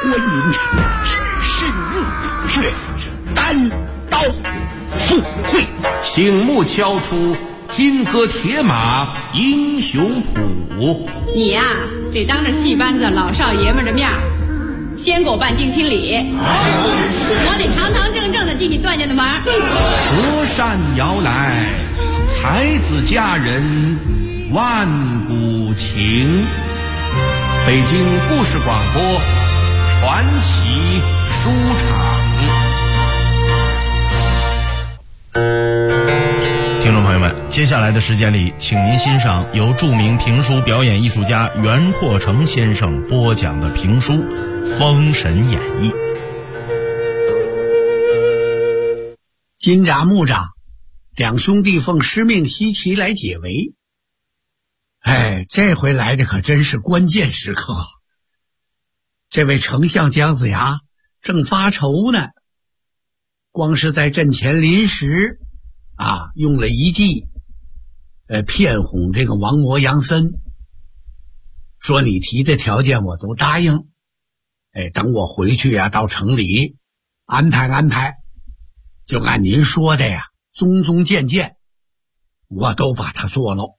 观音，只身入却单刀赴会。 醒目敲出金戈铁马英雄谱。 你呀，得当着戏班子老少爷们的面先给我办定亲礼，我得堂堂正正的进你段家的门。 折扇摇来，才子佳人万古情。北京故事广播传奇书场。 听众朋友们，接下来的时间里，请您欣赏由著名评书表演艺术家袁阔成先生播讲的评书《封神演义》。 金吒、木吒两兄弟奉师命西岐来解围。这回来的可真是关键时刻。这位丞相姜子牙正发愁呢，光是在阵前临时用了一计，骗哄这个王魔杨森，说你提的条件我都答应，等我回去到城里安排，就按您说的宗渐渐，我都把它做喽。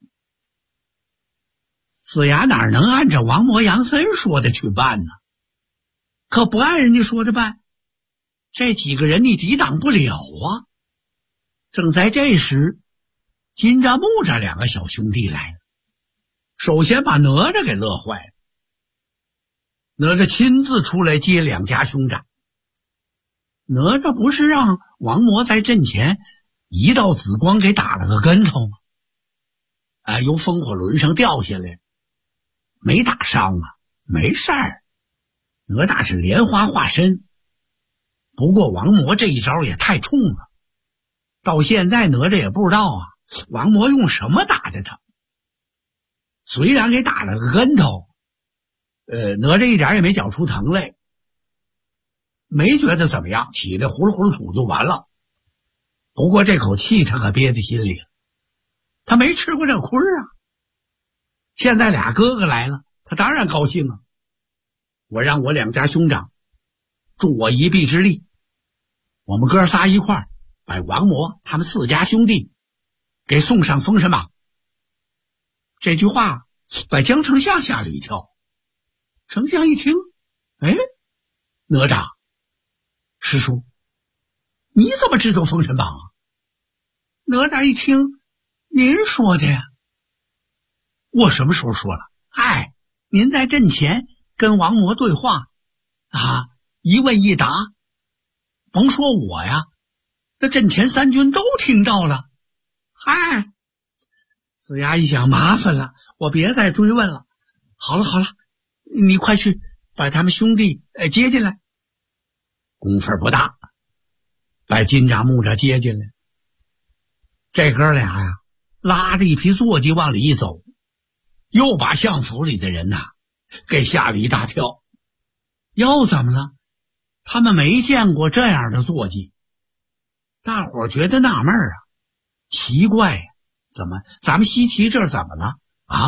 子牙哪能按照王魔杨森说的去办呢？可不按人家说的办，这几个人你抵挡不了啊。正在这时，金吒、木吒两个小兄弟来了，首先把哪吒给乐坏了。哪吒亲自出来接两家兄长。哪吒不是让王魔在阵前一道紫光给打了个跟头吗？由风火轮上掉下来，没打伤没事儿。哪吒是莲花化身，不过王魔这一招也太冲了，到现在哪吒也不知道王魔用什么打的他。虽然给打了个跟头，哪吒一点也没觉出疼来，没觉得怎么样，起来呼噜呼噜吐就完了。不过这口气他可憋在心里了，他没吃过这亏现在俩哥哥来了，他当然高兴我让我两家兄长助我一臂之力，我们哥仨一块儿把王魔他们四家兄弟给送上封神榜。这句话把姜丞相吓了一跳。丞相一听，哪吒师叔，你怎么知道封神榜哪吒一听，您说的呀。我什么时候说了？您在阵前跟王魔对话一问一答，甭说我那阵前三军都听到了。子牙一想，麻烦了，我别再追问了。好了，你快去把他们兄弟接进来。功夫不大，把金吒、木吒接进来。这哥俩拉着一匹坐骑往里一走，又把相府里的人给吓了一大跳。又怎么了？他们没见过这样的坐骑。大伙儿觉得纳闷奇怪怎么咱们西岐这儿怎么了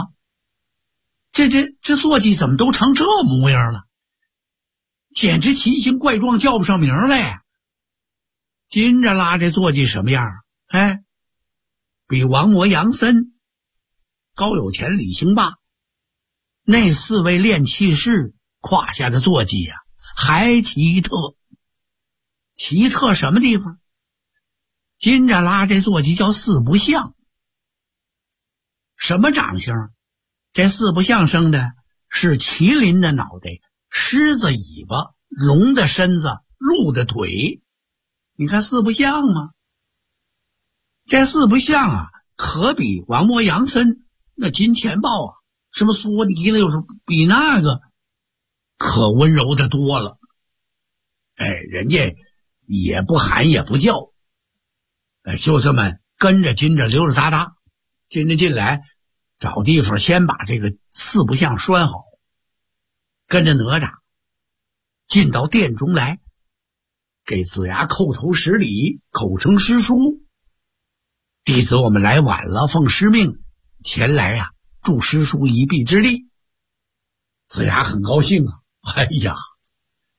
这坐骑怎么都成这模样了，简直奇形怪状，叫不上名来。金吒拉这坐骑什么样比王魔杨森、高有钱、李兴霸那四位炼气士胯下的坐骑还奇特。奇特什么地方？金吒拉这坐骑叫四不像。什么长相？这四不像生的是麒麟的脑袋，狮子尾巴，龙的身子，鹿的腿。你看四不像吗？这四不像可比王魔杨森那金钱豹什么缩尼了，又是比那个可温柔的多了。人家也不喊也不叫，就这么跟着金吒溜溜达达。金吒进来找地方先把这个四不像拴好，跟着哪吒进到殿中来，给子牙叩头施礼，口称师叔。弟子我们来晚了，奉师命前来助师叔一臂之力。子牙很高兴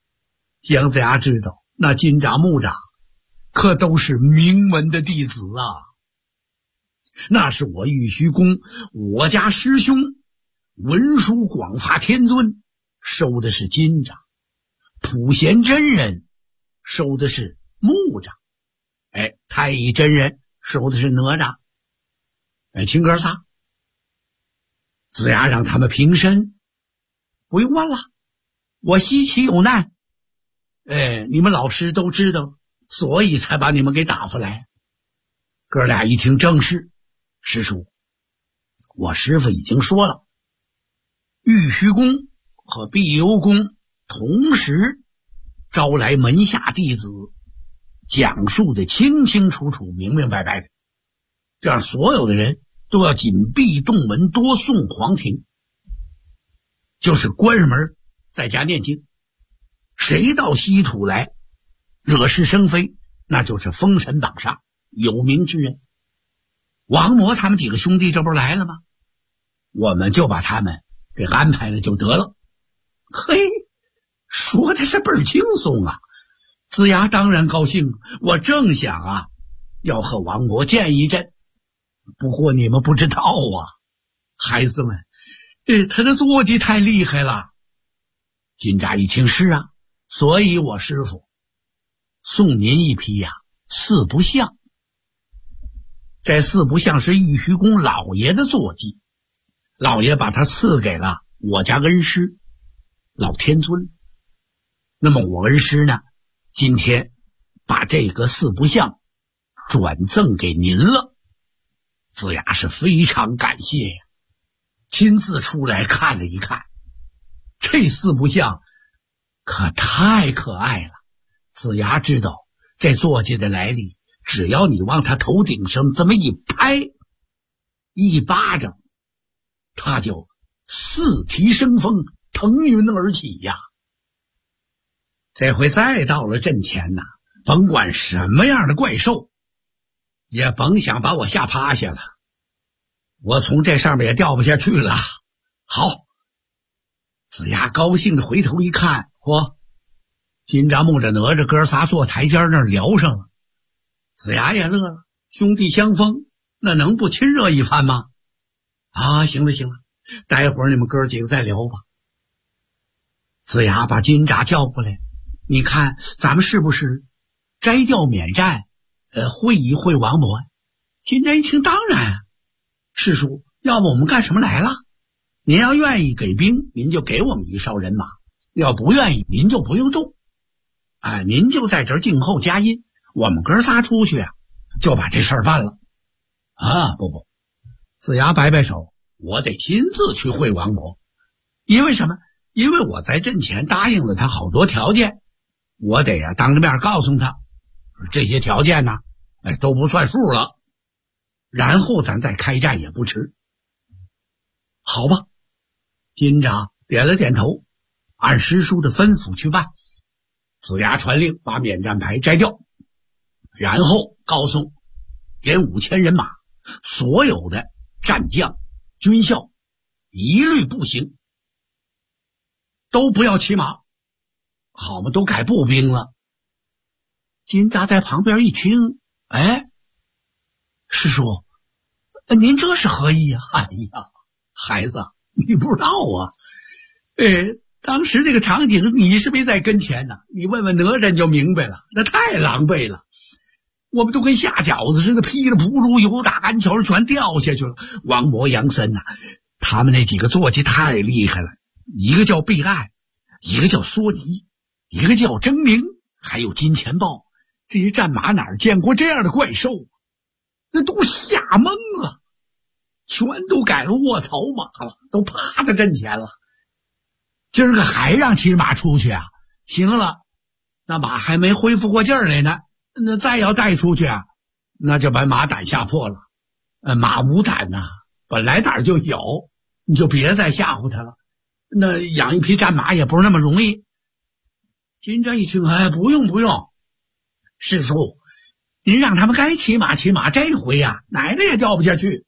姜子牙知道，那金吒、木吒可都是名门的弟子啊，那是我玉虚宫我家师兄文殊广法天尊收的是金吒，普贤真人收的是木吒，太乙真人收的是哪吒。亲哥仨，子牙让他们平身，不用问了，我西岐有难，你们老师都知道，所以才把你们给打发来。哥俩一听正是，师叔，我师父已经说了，玉虚宫和碧游宫同时招来门下弟子，讲述的清清楚楚、明明白白的，这样所有的人都要紧闭洞门，多送黄庭，就是关上门在家念经，谁到稀土来惹是生非，那就是封神榜上有名之人。王魔他们几个兄弟这不是来了吗？我们就把他们给安排了就得了。嘿，说的是倍儿轻松啊！子牙当然高兴，我正想啊，要和王魔见一阵。不过你们不知道啊，孩子们，他的坐骑太厉害了。金吒一听是啊，所以我师父送您一匹四不像。这四不像是玉虚宫老爷的坐骑，老爷把他赐给了我家恩师老天尊。那么我恩师呢，今天把这个四不像转赠给您了。子牙是非常感谢呀，亲自出来看了一看，这四不像可太可爱了。子牙知道这坐骑的来历，只要你往他头顶上这么一拍，一巴掌，他就四蹄生风，腾云而起呀。这回再到了阵前呐，甭管什么样的怪兽，也甭想把我吓趴下了，我从这上面也掉不下去了。好，子牙高兴的回头一看，金吒、木吒、哪吒哥仨坐台阶那儿聊上了。子牙也乐了，兄弟相逢，那能不亲热一番吗？行了，待会儿你们哥几个再聊吧。子牙把金吒叫过来，你看咱们是不是摘掉免战，会一会王魔？金吒一听，当然，师叔，要不我们干什么来了？您要愿意给兵，您就给我们一哨人马；要不愿意，您就不用动。您就在这儿静候佳音，我们哥仨出去就把这事儿办了。不，子牙摆摆手，我得亲自去会王魔。因为什么？因为我在阵前答应了他好多条件，我得当着面告诉他，这些条件呢，都不算数了，然后咱再开战也不迟。好吧，金吒点了点头，按师叔的吩咐去办。子牙传令把免战牌摘掉，然后告诉点5000人马，所有的战将军校一律步行，都不要骑马，好嘛，都改步兵了。金吒在旁边一听，师叔，您这是何意啊？孩子，你不知道啊，当时这个场景你是没在跟前呢，你问问哪吒你就明白了，那太狼狈了，我们都跟下饺子似的，噼里扑噜由打鞍桥全掉下去了。王魔、杨森他们那几个坐骑太厉害了，一个叫备岸，一个叫索尼，一个叫狰狞，还有金钱豹，这些战马哪儿见过这样的怪兽？那都吓懵了，全都改了卧槽马了，都趴在阵前了。今儿个还让骑马出去行了，那马还没恢复过劲儿来呢，那再要带出去那就把马胆吓破了。马无胆本来胆就小，你就别再吓唬他了。那养一匹战马也不是那么容易。金吒一听，不用，师叔，您让他们该骑马骑马，这回哪个也掉不下去。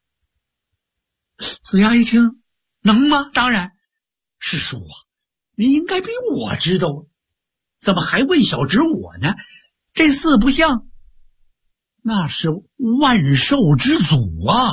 子牙一听，能吗？当然。师叔您应该比我知道， 怎么还问小侄我呢？这四不像，那是万兽之祖啊！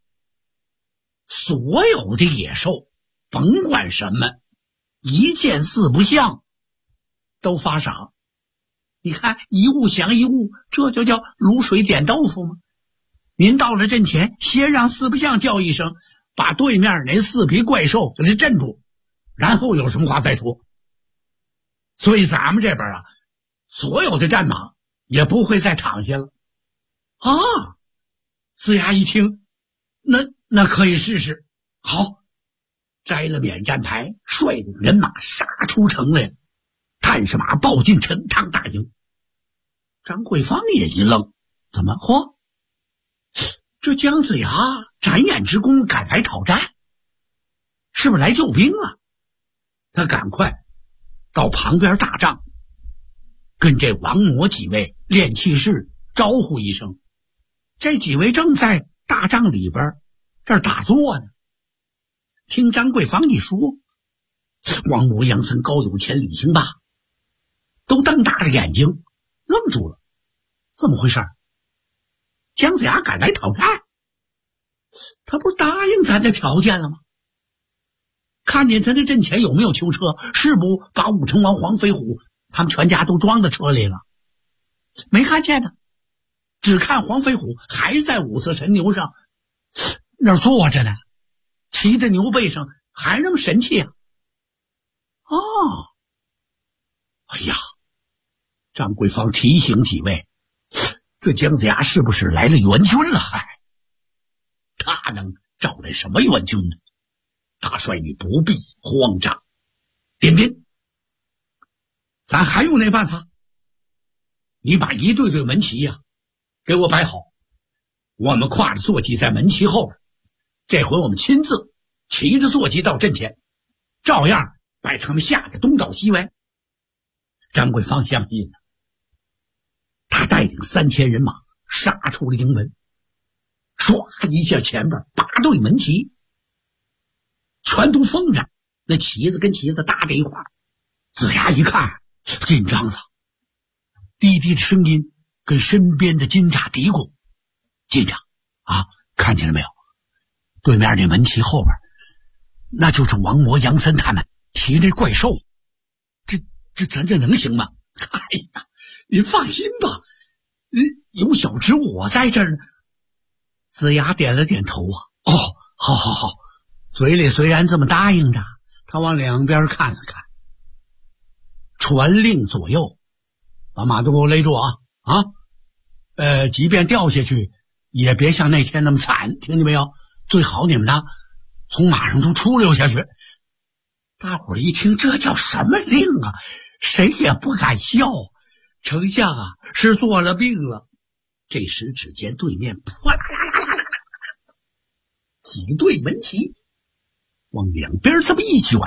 所有的野兽，甭管什么，一见四不像，都发傻。你看一物降一物，这就叫卤水点豆腐吗？您到了阵前，先让四不像叫一声，把对面那四匹怪兽给它镇住，然后有什么话再说。所以咱们这边啊，所有的战马也不会再躺下了。啊，呲牙一听，那可以试试。好，摘了免战牌，率领人马杀出城来了。探视马报进陈塘大营。张桂芳也一愣，怎么？嚯，这姜子牙展眼之功赶来讨战，是不是来救兵了？他赶快到旁边大帐，跟这王魔几位练气士招呼一声。这几位正在大帐里边这儿打坐呢。听张桂芳一说，王魔、杨森、高有钱、李兴霸都瞪大着眼睛愣住了。怎么回事？姜子牙赶来讨战，他不是答应咱的条件了吗？看见他的阵前有没有囚车？是不把武成王黄飞虎他们全家都装到车里了？没看见呢，只看黄飞虎还是在五色神牛上那儿坐着呢，骑在牛背上还那么神气啊！哦，哎呀，张桂芳提醒几位，这姜子牙是不是来了援军了？嗨，他能找来什么援军呢？大帅你不必慌张，点兵，咱还有那办法。你把一对对门旗呀，给我摆好，我们挎着坐骑在门旗后边。这回我们亲自骑着坐骑到阵前，照样把他们吓得东倒西歪。张桂芳相信了，他带领3000人马杀出了营门，唰一下前边8对门旗全都封着，那旗子跟旗子搭在一块儿。子牙一看紧张了，低低的声音跟身边的金吒嘀咕：“金吒啊，看见了没有？对面那门旗后边，那就是王魔、杨森他们骑那怪兽。咱这能行吗？”哎呀，您放心吧，有小侄我在这儿呢。子牙点了点头啊，哦，好，嘴里虽然这么答应着，他往两边看了看，传令左右，把马都给我勒住啊！即便掉下去，也别像那天那么惨，听见没有？最好你们呢，从马上都出溜下去。大伙儿一听，这叫什么令啊？谁也不敢笑。丞相啊，是做了病了。这时只见对面哗啦啦啦啦，几对门旗往两边这么一卷，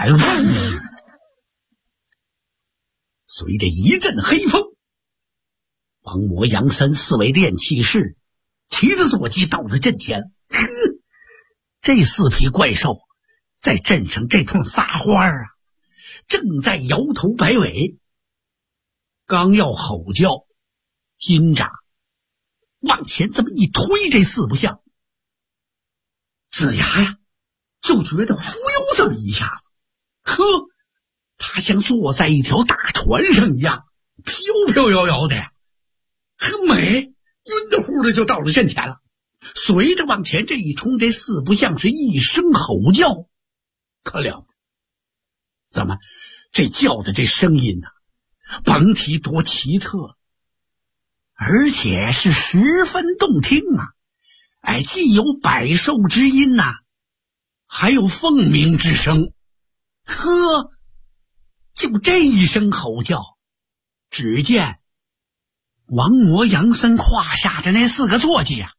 随着一阵黑风，王魔、杨森4位练气士骑着坐骑到了阵前。这4匹怪兽在阵上这通撒花啊，正在摇头摆尾，刚要吼叫，金吒往前这么一推，这4不像，子牙呀就觉得忽悠这么一下子，呵，他像坐在一条大船上一样，飘飘摇摇的呀，很美，晕得乎的就到了阵前了。随着往前这一冲，这4不像是一声吼叫，可了，怎么这叫的这声音呢，甭提多奇特，而且是十分动听啊！哎，既有百兽之音呐，还有凤鸣之声。呵，就这一声吼叫，只见王魔、杨森胯下的那4个坐骑啊，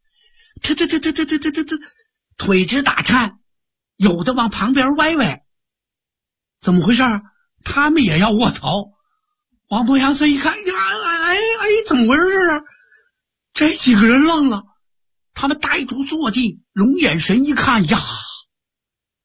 腿直打颤，有的往旁边歪歪。怎么回事？他们也要卧槽！王魔、杨森一看，怎么回事啊？这几个人愣了，他们呆住坐骑，龙眼神一看呀，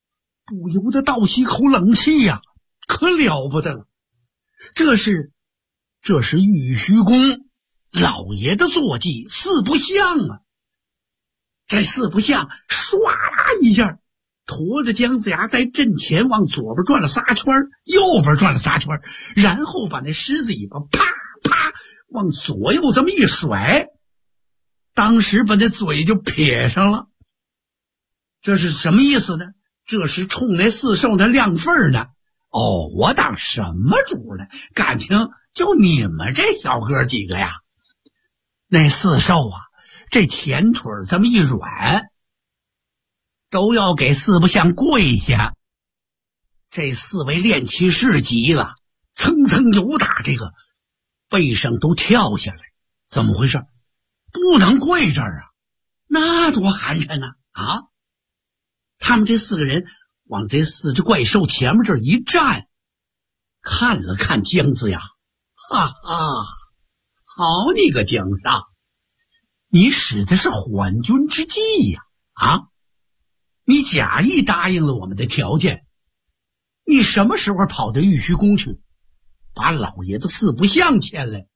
不由得倒吸口冷气呀，可了不得了！这是这是玉虚宫老爷的坐骑四不像啊！这四不像唰啦一下驮着姜子牙在阵前往左边转了仨圈，右边转了仨圈，然后把那狮子尾巴啪啪往左右这么一甩，当时把那嘴就撇上了。这是什么意思呢？这是冲那四兽的亮份呢。哦，我当什么主呢？感情就你们这小哥几个呀。那四兽啊，这前腿这么一软，都要给四不像跪下。这四位练气士急了，蹭蹭扭打，这个背上都跳下来。怎么回事？不能跪这儿啊，那多寒碜呢啊！他们这四个人往这四只怪兽前面这一站，看了看姜子牙，哈哈，好你个姜尚，你使的是缓军之计呀！啊，你假意答应了我们的条件，你什么时候跑到玉虚宫去，把老爷子四不像牵来？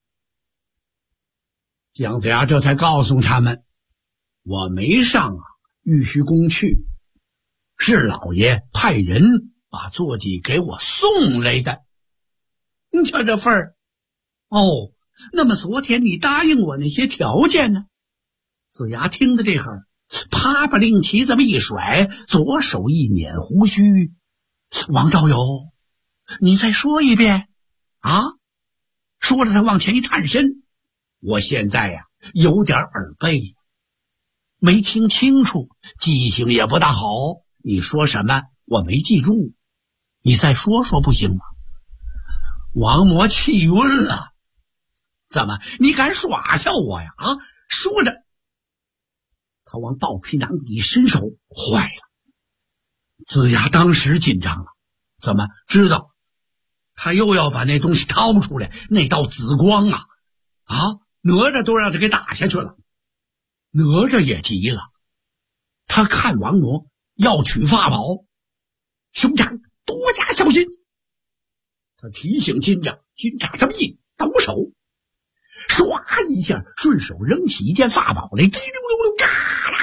姜子牙这才告诉他们，我没上玉虚宫去，是老爷派人把坐骑给我送来的。你瞧这份儿。哦，那么昨天你答应我那些条件呢？子牙听的这会儿，啪把令旗这么一甩，左手一捻胡须，王道友，你再说一遍啊！说着他往前一探身，我现在呀有点耳背，没听清楚，记性也不大好，你说什么我没记住，你再说说不行吗？王魔气晕了，怎么你敢耍笑我呀？啊！说着他往豹皮囊里一伸手，坏了！子牙当时紧张了，怎么知道他又要把那东西掏出来，那道紫光啊！啊，哪吒都让他给打下去了。哪吒也急了，他看王魔要取法宝，兄长多加小心。他提醒金吒，金吒这么一抖手，唰一下顺手扔起一件法宝来，叽溜溜溜，嘎啦，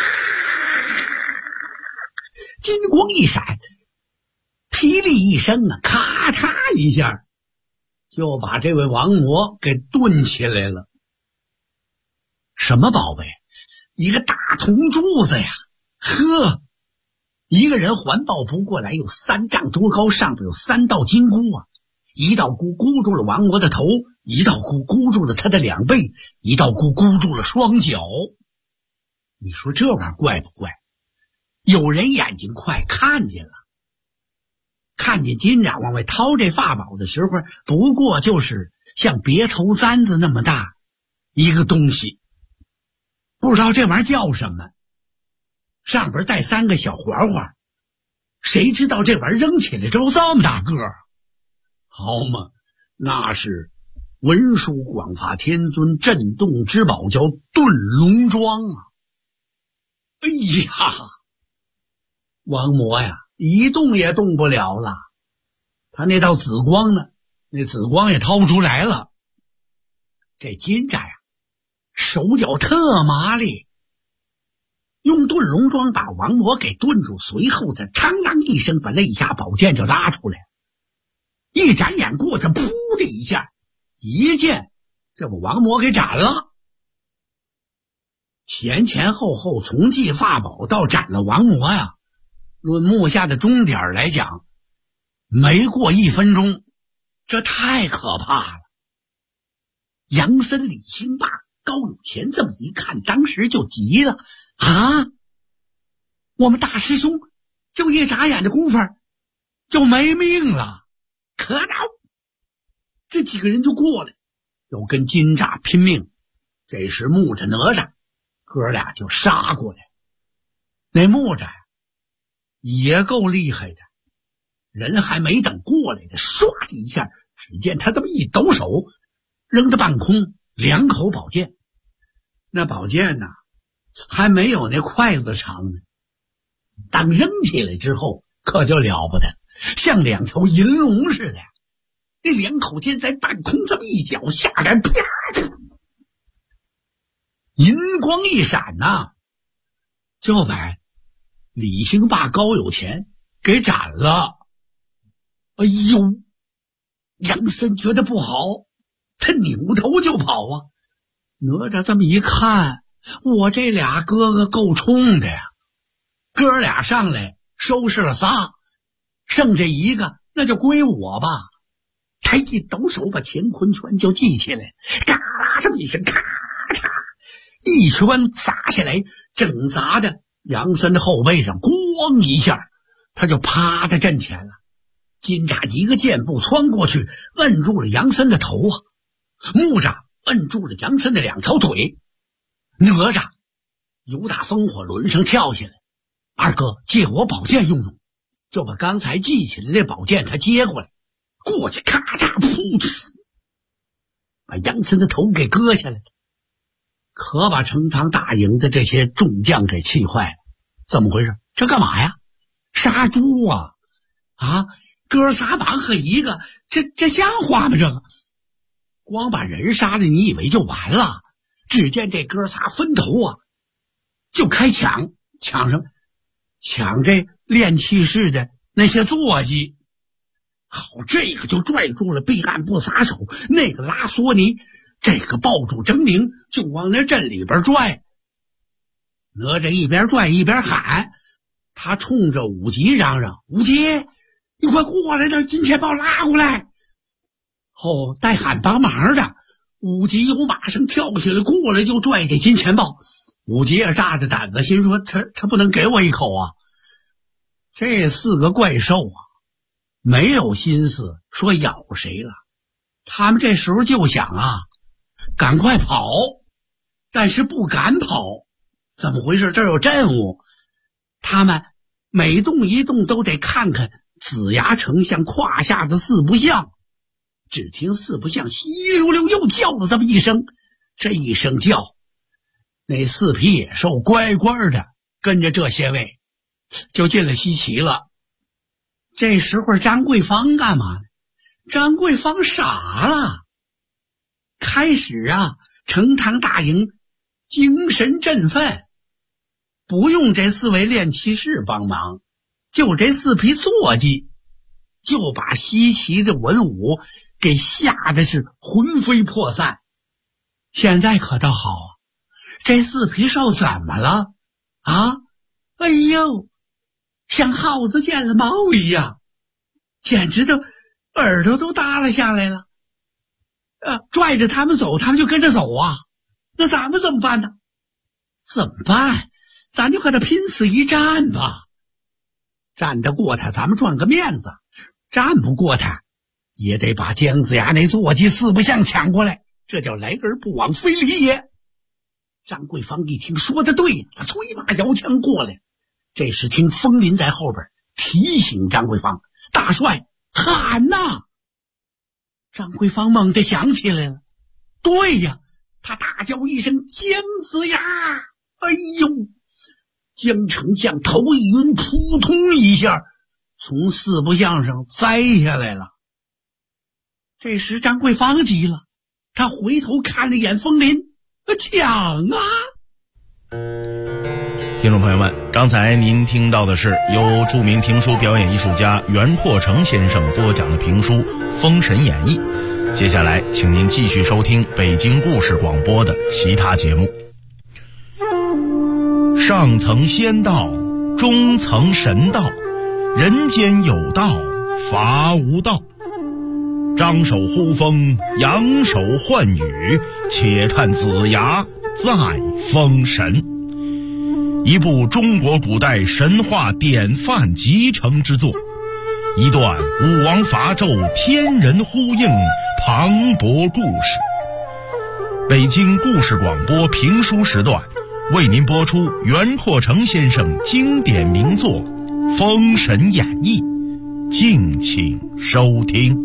金光一闪，霹雳一声啊，咔嚓一下就把这位王魔给顿起来了。什么宝贝？一个大铜柱子呀！呵，一个人环抱不过来，有3丈多高，上边有3道金箍啊！一道箍箍住了王魔的头，一道箍箍住了他的2背，一道箍箍住了双脚。你说这玩意儿怪不怪？有人眼睛快看见了，看见金吒往外掏这法宝的时候，不过就是像别头簪子那么大一个东西，不知道这玩意儿叫什么，上边带3个小环环，谁知道这玩意儿扔起来之后这么大个儿？好嘛，那是文殊广法天尊镇洞之宝，叫遁龙桩啊！哎呀，王魔呀一动也动不了了，他那道紫光呢，那紫光也掏不出来了。这金吒呀手脚特麻利，用遁龙桩把王魔给顿住，随后再嘡啷一声把肋下宝剑就拉出来，一眨眼过去，噗的一下，一剑就把王魔给斩了。前前后后从祭法宝到斩了王魔呀，论目下的钟点来讲，没过1分钟，这太可怕了。杨森、李兴霸、高有钱这么一看，当时就急了啊！我们大师兄就一眨眼的功夫就没命了，可恼！这几个人就过来，要跟金吒拼命。这时木吒、哪吒哥俩就杀过来。那木吒也够厉害的，人还没等过来的，唰的一下，只见他这么一抖手，扔到半空2口宝剑。那宝剑呢还没有那筷子长呢，当扔起来之后可就了不得，像2条银龙似的， 那两口剑在半空这么一脚下来，啪！银光一闪呐，就把李兴霸高有钱给斩了。哎呦，杨森觉得不好，他扭头就跑啊。哪吒这么一看，我这俩哥哥够冲的呀，哥俩上来收拾了仨，剩这一个那就归我吧。他一抖手把乾坤拳就记起来，嘎啦这么一声，咔嚓一拳砸下来，正砸着杨森的后背上，咣一下他就趴在阵前了。金吒一个箭步窜过去，摁住了杨森的头啊，木吒摁住了杨森的两条腿，哪吒由打风火轮上跳下来，二哥借我宝剑用用，就把刚才记起来的宝剑他接过来，过去咔嚓噗嗤，把杨森的头给割下来了，可把成堂大营的这些众将给气坏了。怎么回事？这干嘛呀？杀猪啊！啊，哥仨绑和一个，这像话吗？这个光把人杀了，你以为就完了？只见这哥仨分头啊，就开抢这炼气士的那些坐骑。好，这个就拽住了避案不撒手，那个拉索尼，这个抱住狰狞就往那阵里边拽。哪吒一边拽一边喊，他冲着武吉嚷嚷：“武吉，你快过来，让金钱豹拉过来！”后带喊帮忙的武吉由马上跳起来，过来就拽这金钱豹。武吉也炸着胆子，心说他不能给我一口啊！这四个怪兽啊，没有心思说咬谁了，他们这时候就想啊，赶快跑，但是不敢跑。怎么回事？这有阵务，他们每动一动都得看看子牙丞相胯下的四不像。只听四不像稀溜溜又叫了这么一声，这一声叫，那四匹野兽乖乖的跟着这些位就进了西岐了。这时候张桂芳干嘛呢？张桂芳傻了，开始啊，成堂大营精神振奋，不用这四位炼气士帮忙，就这四匹坐骑就把西岐的文武给吓得是魂飞魄散。现在可倒好啊，这四匹兽怎么了啊？哎呦，像耗子见了猫一样，简直都耳朵都耷拉下来了。拽着他们走，他们就跟着走啊。那咱们怎么办呢？怎么办？咱就和他拼死一战吧。战得过他，咱们赚个面子；战不过他，也得把姜子牙那坐骑四不像抢过来，这叫来而不往非礼也。张桂芳一听说的对，他催马摇枪过来。这时听风林在后边提醒张桂芳：“大帅，喊呐！”张桂芳猛地想起来了，对呀，他大叫一声：“姜子牙！”哎呦，姜丞相头一晕，扑通一下从四不像上栽下来了。这时张桂芳急了，他回头看了一眼风林，抢啊！ 听众朋友们，刚才您听到的是由著名评书表演艺术家袁阔成先生播讲的评书《封神演义》。接下来请您继续收听北京故事广播的其他节目。上层仙道，中层神道，人间有道，伐无道。张手呼风，扬手唤雨，且看子牙再封神。一部中国古代神话典范集成之作，一段武王伐纣天人呼应磅礴故事。北京故事广播评书时段为您播出袁阔成先生经典名作《封神演义》，敬请收听。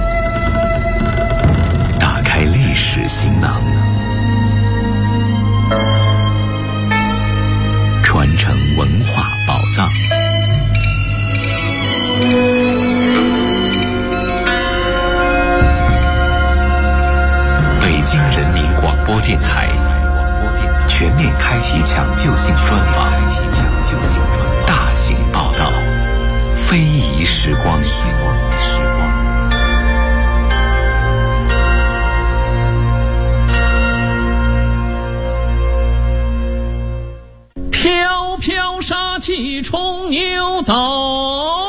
打开历史行囊， 京人民广播电台全面开启抢救性专访，大型报道，非遗时光。 飘飘杀气冲牛斗，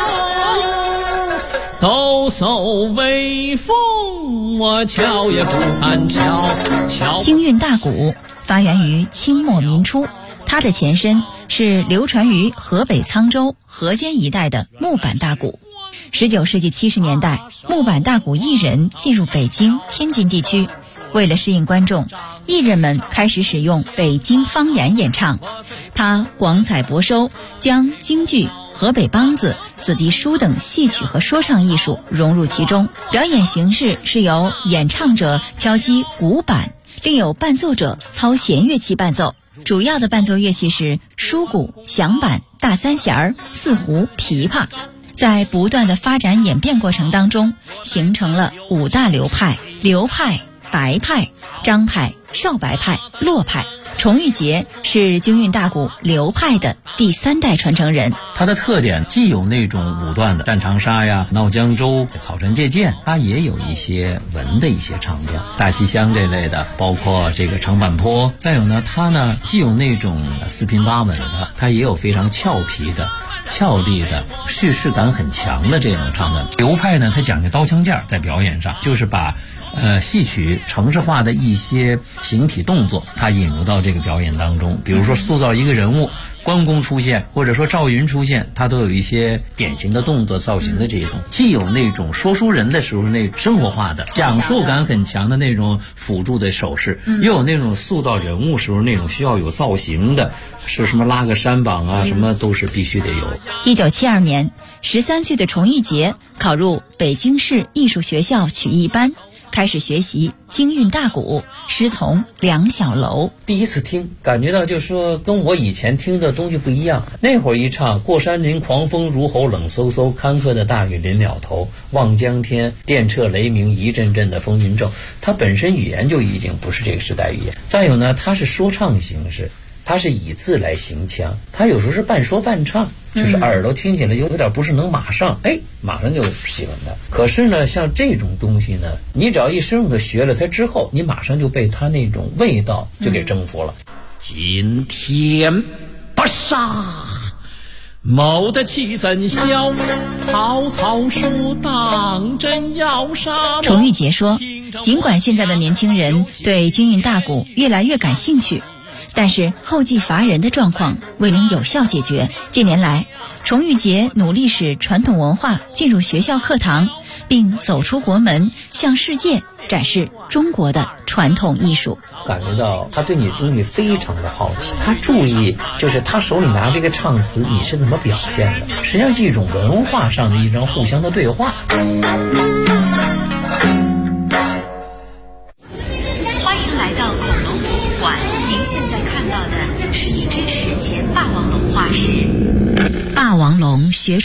抖擞威风，我瞧也不敢瞧。 京韵大鼓发源于清末民初，它的前身是流传于河北沧州、河间一带的木板大鼓。19世纪70年代，木板大鼓艺人进入北京、天津地区，为了适应观众，艺人们开始使用北京方言演唱。他广采博收，将京剧、河北梆子、子弟书等戏曲和说唱艺术融入其中。表演形式是由演唱者敲击鼓板，另有伴奏者操弦乐器伴奏。主要的伴奏乐器是书鼓、响板、大三弦、四胡、琵琶。在不断的发展演变过程当中，形成了5大流派：刘派、白派、张派、少白派、骆派。崇玉杰是京韵大鼓刘派的第3代传承人。 它的特点既有那种武断的战长沙呀、闹江州、草船借箭，它也有一些文的一些唱调，大西厢这类的，包括这个长坂坡。再有呢，它呢既有那种四平八稳的，它也有非常俏皮的、俏丽的，叙事感很强的这种唱段。刘派呢，它讲究刀枪剑，在表演上就是把戏曲程式化的一些形体动作，它引入到这个表演当中。比如说塑造一个人物，关公出现，或者说赵云出现，它都有一些典型的动作造型的这种，既有那种说书人的时候那生活化的讲述感很强的那种辅助的手势，又有那种塑造人物时候那种需要有造型的，是什么拉个山膀啊，什么都是必须得有。 1972年，13岁的崇玉杰考入北京市艺术学校曲艺班，开始学习京韵大鼓，师从梁小楼。 第一次听，感觉到就是说跟我以前听的东西不一样。那会儿一唱过山林狂风如吼，冷飕飕，坎坷的大雨临了头，望江天，电掣雷鸣，一阵阵的风云骤。它本身语言就已经不是这个时代语言。再有呢，它是说唱形式，它是以字来行腔，它有时候是半说半唱，就是耳朵听起来有点不是能马上就喜欢它。可是呢，像这种东西呢，你只要一深入的学了它之后，你马上就被它那种味道就给征服了。 今天不杀，谋得其怎消？曹操说当真要杀。 崇玉杰说，尽管现在的年轻人对京韵大鼓越来越感兴趣，但是后继乏人的状况未能有效解决。近年来，崇玉杰努力使传统文化进入学校课堂，并走出国门，向世界展示中国的传统艺术。 感觉到他对你东西非常的好奇，他注意就是他手里拿这个唱词你是怎么表现的，实际上是一种文化上的一种互相的对话。